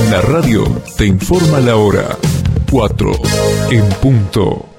La radio te informa la hora. 4 en punto.